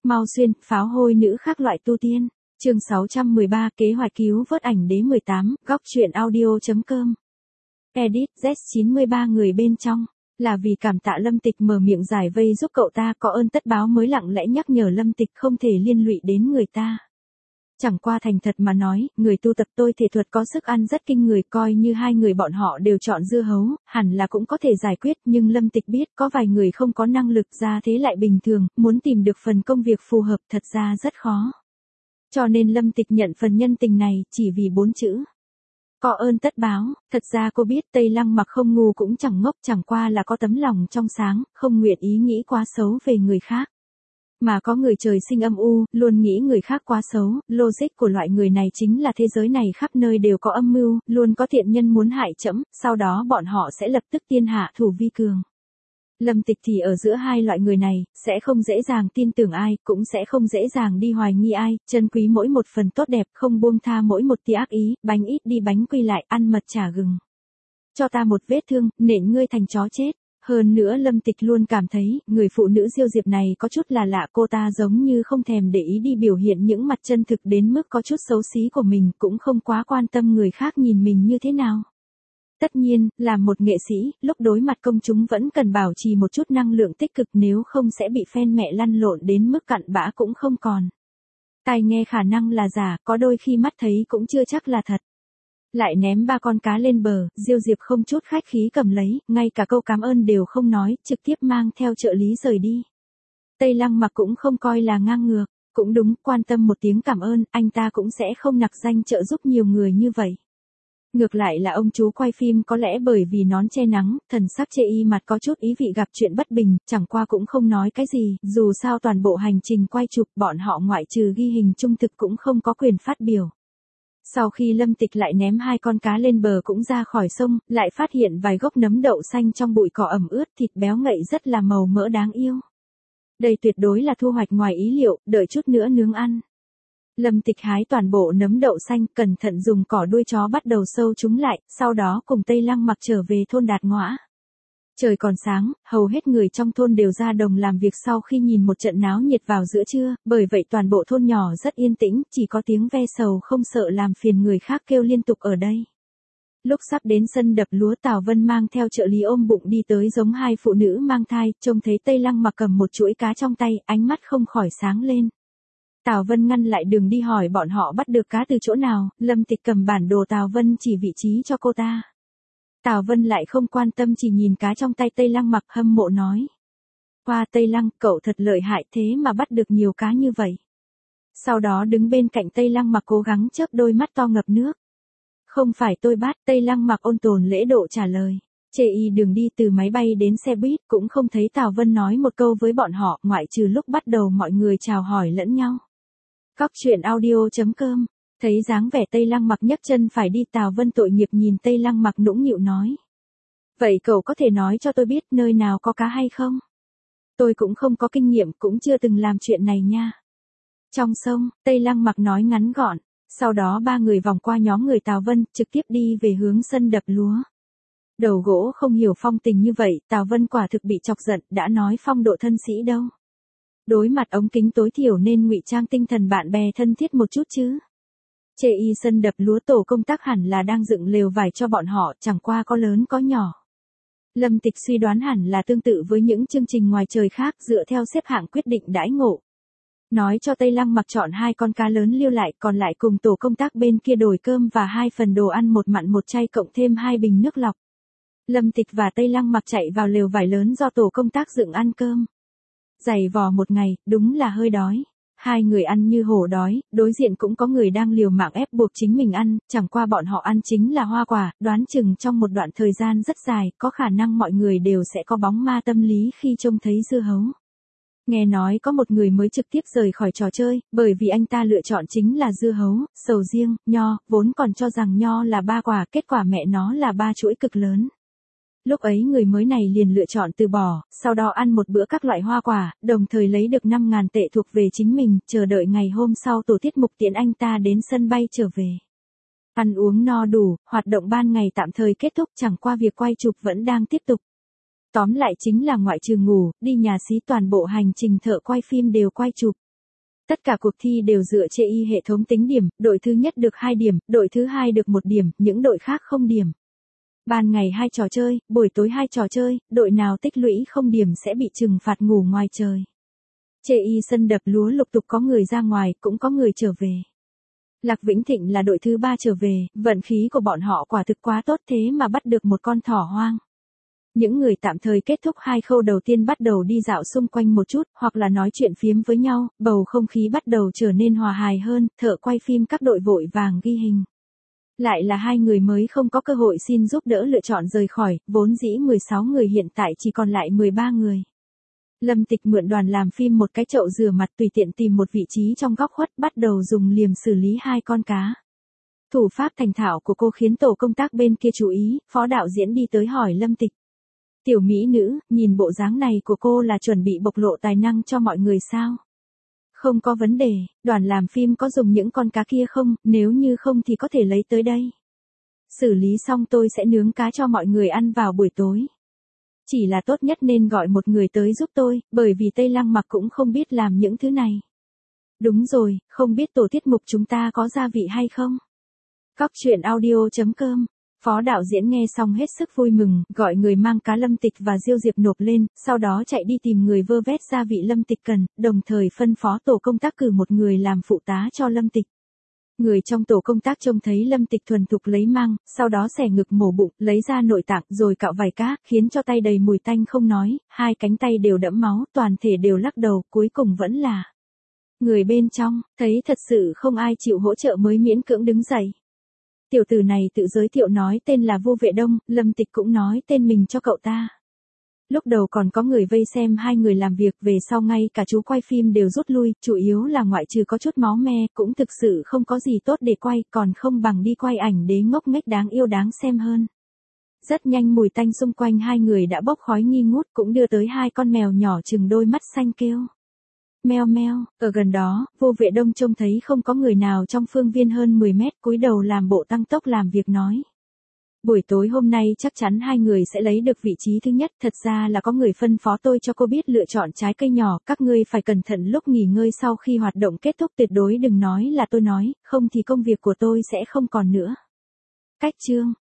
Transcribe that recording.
Mau xuyên, pháo hôi nữ khác loại tu tiên. Chương 613, kế hoạch cứu vớt ảnh đế 18, góc truyện audio.com. Edit, Z93 người bên trong. Là vì cảm tạ Lâm Tịch mở miệng giải vây giúp cậu ta, có ơn tất báo mới lặng lẽ nhắc nhở Lâm Tịch không thể liên lụy đến người ta. Chẳng qua thành thật mà nói, người tu tập tôi thể thuật có sức ăn rất kinh người, coi như hai người bọn họ đều chọn dưa hấu, hẳn là cũng có thể giải quyết, nhưng Lâm Tịch biết có vài người không có năng lực ra thế lại bình thường, muốn tìm được phần công việc phù hợp thật ra rất khó. Cho nên Lâm Tịch nhận phần nhân tình này, chỉ vì 4 chữ. Có ơn tất báo, thật ra cô biết Tây Lăng Mặc không ngu cũng chẳng ngốc, chẳng qua là có tấm lòng trong sáng, không nguyện ý nghĩ quá xấu về người khác. Mà có người trời sinh âm u, luôn nghĩ người khác quá xấu, logic của loại người này chính là thế giới này khắp nơi đều có âm mưu, luôn có thiện nhân muốn hại trẫm, sau đó bọn họ sẽ lập tức tiên hạ thủ vi cường. Lâm Tịch thì ở giữa hai loại người này, sẽ không dễ dàng tin tưởng ai, cũng sẽ không dễ dàng đi hoài nghi ai, trân quý mỗi một phần tốt đẹp, không buông tha mỗi một tia ác ý, bánh ít đi bánh quy lại, ăn mật chả gừng. Cho ta một vết thương, nện ngươi thành chó chết. Hơn nữa Lâm Tịch luôn cảm thấy, người phụ nữ Diêu Diệp này có chút là lạ, cô ta giống như không thèm để ý đi biểu hiện những mặt chân thực đến mức có chút xấu xí của mình, cũng không quá quan tâm người khác nhìn mình như thế nào. Tất nhiên, là một nghệ sĩ, lúc đối mặt công chúng vẫn cần bảo trì một chút năng lượng tích cực, nếu không sẽ bị fan mẹ lăn lộn đến mức cặn bã cũng không còn. Tai nghe khả năng là giả, có đôi khi mắt thấy cũng chưa chắc là thật. Lại ném 3 con cá lên bờ, Diêu Diệp không chút khách khí cầm lấy, ngay cả câu cảm ơn đều không nói, trực tiếp mang theo trợ lý rời đi. Tây Lăng Mặc cũng không coi là ngang ngược, cũng đúng, quan tâm một tiếng cảm ơn, anh ta cũng sẽ không nặc danh trợ giúp nhiều người như vậy. Ngược lại là ông chú quay phim có lẽ bởi vì nón che nắng, thần sắc chê y mặt có chút ý vị gặp chuyện bất bình, chẳng qua cũng không nói cái gì, dù sao toàn bộ hành trình quay chụp bọn họ ngoại trừ ghi hình trung thực cũng không có quyền phát biểu. Sau khi Lâm Tịch lại ném 2 con cá lên bờ cũng ra khỏi sông, lại phát hiện vài gốc nấm đậu xanh trong bụi cỏ ẩm ướt, thịt béo ngậy rất là màu mỡ đáng yêu. Đây tuyệt đối là thu hoạch ngoài ý liệu, đợi chút nữa nướng ăn. Lâm Tịch hái toàn bộ nấm đậu xanh, cẩn thận dùng cỏ đuôi chó bắt đầu sâu chúng lại, sau đó cùng Tây Lăng Mặc trở về thôn Đạt Ngõa. Trời còn sáng, hầu hết người trong thôn đều ra đồng làm việc sau khi nhìn một trận náo nhiệt vào giữa trưa, bởi vậy toàn bộ thôn nhỏ rất yên tĩnh, chỉ có tiếng ve sầu không sợ làm phiền người khác kêu liên tục ở đây. Lúc sắp đến sân đập lúa, Tào Vân mang theo trợ lý ôm bụng đi tới giống hai phụ nữ mang thai, trông thấy Tây Lăng Mặc cầm một chuỗi cá trong tay, ánh mắt không khỏi sáng lên. Tào Vân ngăn lại đường đi hỏi bọn họ bắt được cá từ chỗ nào, Lâm Tịch cầm bản đồ Tào Vân chỉ vị trí cho cô ta. Tào Vân lại không quan tâm, chỉ nhìn cá trong tay Tây Lăng Mặc, hâm mộ nói. Hoa Tây Lăng, cậu thật lợi hại, thế mà bắt được nhiều cá như vậy. Sau đó đứng bên cạnh Tây Lăng Mặc cố gắng chớp đôi mắt to ngập nước. Không phải tôi bắt, Tây Lăng Mặc ôn tồn lễ độ trả lời. Chê y đường đi từ máy bay đến xe buýt cũng không thấy Tào Vân nói một câu với bọn họ, ngoại trừ lúc bắt đầu mọi người chào hỏi lẫn nhau. Góc truyện audio.com. Thấy dáng vẻ Tây Lăng Mặc nhấc chân phải đi, Tào Vân tội nghiệp nhìn Tây Lăng Mặc nũng nịu nói. Vậy cậu có thể nói cho tôi biết nơi nào có cá hay không? Tôi cũng không có kinh nghiệm, cũng chưa từng làm chuyện này nha. Trong sông, Tây Lăng Mặc nói ngắn gọn. Sau đó 3 người vòng qua nhóm người Tào Vân, trực tiếp đi về hướng sân đập lúa. Đầu gỗ không hiểu phong tình như vậy, Tào Vân quả thực bị chọc giận, đã nói phong độ thân sĩ đâu. Đối mặt ống kính tối thiểu nên ngụy trang tinh thần bạn bè thân thiết một chút chứ. Chê y sân đập lúa tổ công tác hẳn là đang dựng lều vải cho bọn họ, chẳng qua có lớn có nhỏ. Lâm Tịch suy đoán hẳn là tương tự với những chương trình ngoài trời khác, dựa theo xếp hạng quyết định đãi ngộ. Nói cho Tây Lăng Mặc chọn 2 con cá lớn lưu lại, còn lại cùng tổ công tác bên kia đổi cơm và 2 phần đồ ăn, một mặn một chay cộng thêm 2 bình nước lọc. Lâm Tịch và Tây Lăng Mặc chạy vào lều vải lớn do tổ công tác dựng ăn cơm. Dày vò một ngày, đúng là hơi đói. 2 người ăn như hổ đói, đối diện cũng có người đang liều mạng ép buộc chính mình ăn, chẳng qua bọn họ ăn chính là hoa quả, đoán chừng trong một đoạn thời gian rất dài, có khả năng mọi người đều sẽ có bóng ma tâm lý khi trông thấy dưa hấu. Nghe nói có một người mới trực tiếp rời khỏi trò chơi, bởi vì anh ta lựa chọn chính là dưa hấu, sầu riêng, nho, vốn còn cho rằng nho là 3 quả, kết quả mẹ nó là 3 chuỗi cực lớn. Lúc ấy người mới này liền lựa chọn từ bỏ, sau đó ăn một bữa các loại hoa quả, đồng thời lấy được 5.000 tệ thuộc về chính mình, chờ đợi ngày hôm sau tổ tiết mục tiễn anh ta đến sân bay trở về. Ăn uống no đủ, hoạt động ban ngày tạm thời kết thúc, chẳng qua việc quay chụp vẫn đang tiếp tục. Tóm lại chính là ngoại trừ ngủ, đi nhà xí, toàn bộ hành trình thợ quay phim đều quay chụp. Tất cả cuộc thi đều dựa trên hệ thống tính điểm, đội thứ nhất được 2 điểm, đội thứ hai được 1 điểm, những đội khác không điểm. Ban ngày 2 trò chơi, buổi tối 2 trò chơi, đội nào tích lũy không điểm sẽ bị trừng phạt ngủ ngoài trời. Chê sân đập lúa lục tục có người ra ngoài, cũng có người trở về. Lạc Vĩnh Thịnh là đội thứ 3 trở về, vận khí của bọn họ quả thực quá tốt thế mà bắt được một con thỏ hoang. Những người tạm thời kết thúc 2 khâu đầu tiên bắt đầu đi dạo xung quanh một chút, hoặc là nói chuyện phiếm với nhau, bầu không khí bắt đầu trở nên hòa hài hơn, thợ quay phim các đội vội vàng ghi hình. Lại là 2 người mới không có cơ hội xin giúp đỡ lựa chọn rời khỏi, vốn dĩ 16 người hiện tại chỉ còn lại 13 người. Lâm Tịch mượn đoàn làm phim một cái chậu rửa mặt tùy tiện tìm một vị trí trong góc khuất bắt đầu dùng liềm xử lý 2 con cá. Thủ pháp thành thạo của cô khiến tổ công tác bên kia chú ý, phó đạo diễn đi tới hỏi Lâm Tịch. Tiểu mỹ nữ, nhìn bộ dáng này của cô là chuẩn bị bộc lộ tài năng cho mọi người sao? Không có vấn đề, đoàn làm phim có dùng những con cá kia không, nếu như không thì có thể lấy tới đây. Xử lý xong tôi sẽ nướng cá cho mọi người ăn vào buổi tối. Chỉ là tốt nhất nên gọi một người tới giúp tôi, bởi vì Tây Lăng Mặc cũng không biết làm những thứ này. Đúng rồi, không biết tổ tiết mục chúng ta có gia vị hay không? Góc truyện audio.com. Phó đạo diễn nghe xong hết sức vui mừng, gọi người mang cá Lâm Tịch và Diêu Diệp nộp lên, sau đó chạy đi tìm người vơ vét gia vị Lâm Tịch cần, đồng thời phân phó tổ công tác cử một người làm phụ tá cho Lâm Tịch. Người trong tổ công tác trông thấy Lâm Tịch thuần thục lấy mang, sau đó xẻ ngực mổ bụng, lấy ra nội tạng rồi cạo vài cá, khiến cho tay đầy mùi tanh không nói, 2 cánh tay đều đẫm máu, toàn thể đều lắc đầu, cuối cùng vẫn là. Người bên trong, thấy thật sự không ai chịu hỗ trợ mới miễn cưỡng đứng dậy. Tiểu tử này tự giới thiệu nói tên là Vô Vệ Đông, Lâm Tịch cũng nói tên mình cho cậu ta. Lúc đầu còn có người vây xem 2 người làm việc, về sau ngay cả chú quay phim đều rút lui, chủ yếu là ngoại trừ có chút máu me, cũng thực sự không có gì tốt để quay, còn không bằng đi quay ảnh đế ngốc nghếch đáng yêu đáng xem hơn. Rất nhanh mùi tanh xung quanh 2 người đã bốc khói nghi ngút, cũng đưa tới 2 con mèo nhỏ chừng đôi mắt xanh kêu. Meo meo, ở gần đó, Vô Vệ Đông trông thấy không có người nào trong phương viên hơn 10 mét, cúi đầu làm bộ tăng tốc làm việc nói. Buổi tối hôm nay chắc chắn 2 người sẽ lấy được vị trí thứ nhất, thật ra là có người phân phó tôi cho cô biết lựa chọn trái cây nhỏ, các ngươi phải cẩn thận lúc nghỉ ngơi sau khi hoạt động kết thúc, tuyệt đối đừng nói là tôi nói, không thì công việc của tôi sẽ không còn nữa. Cách chương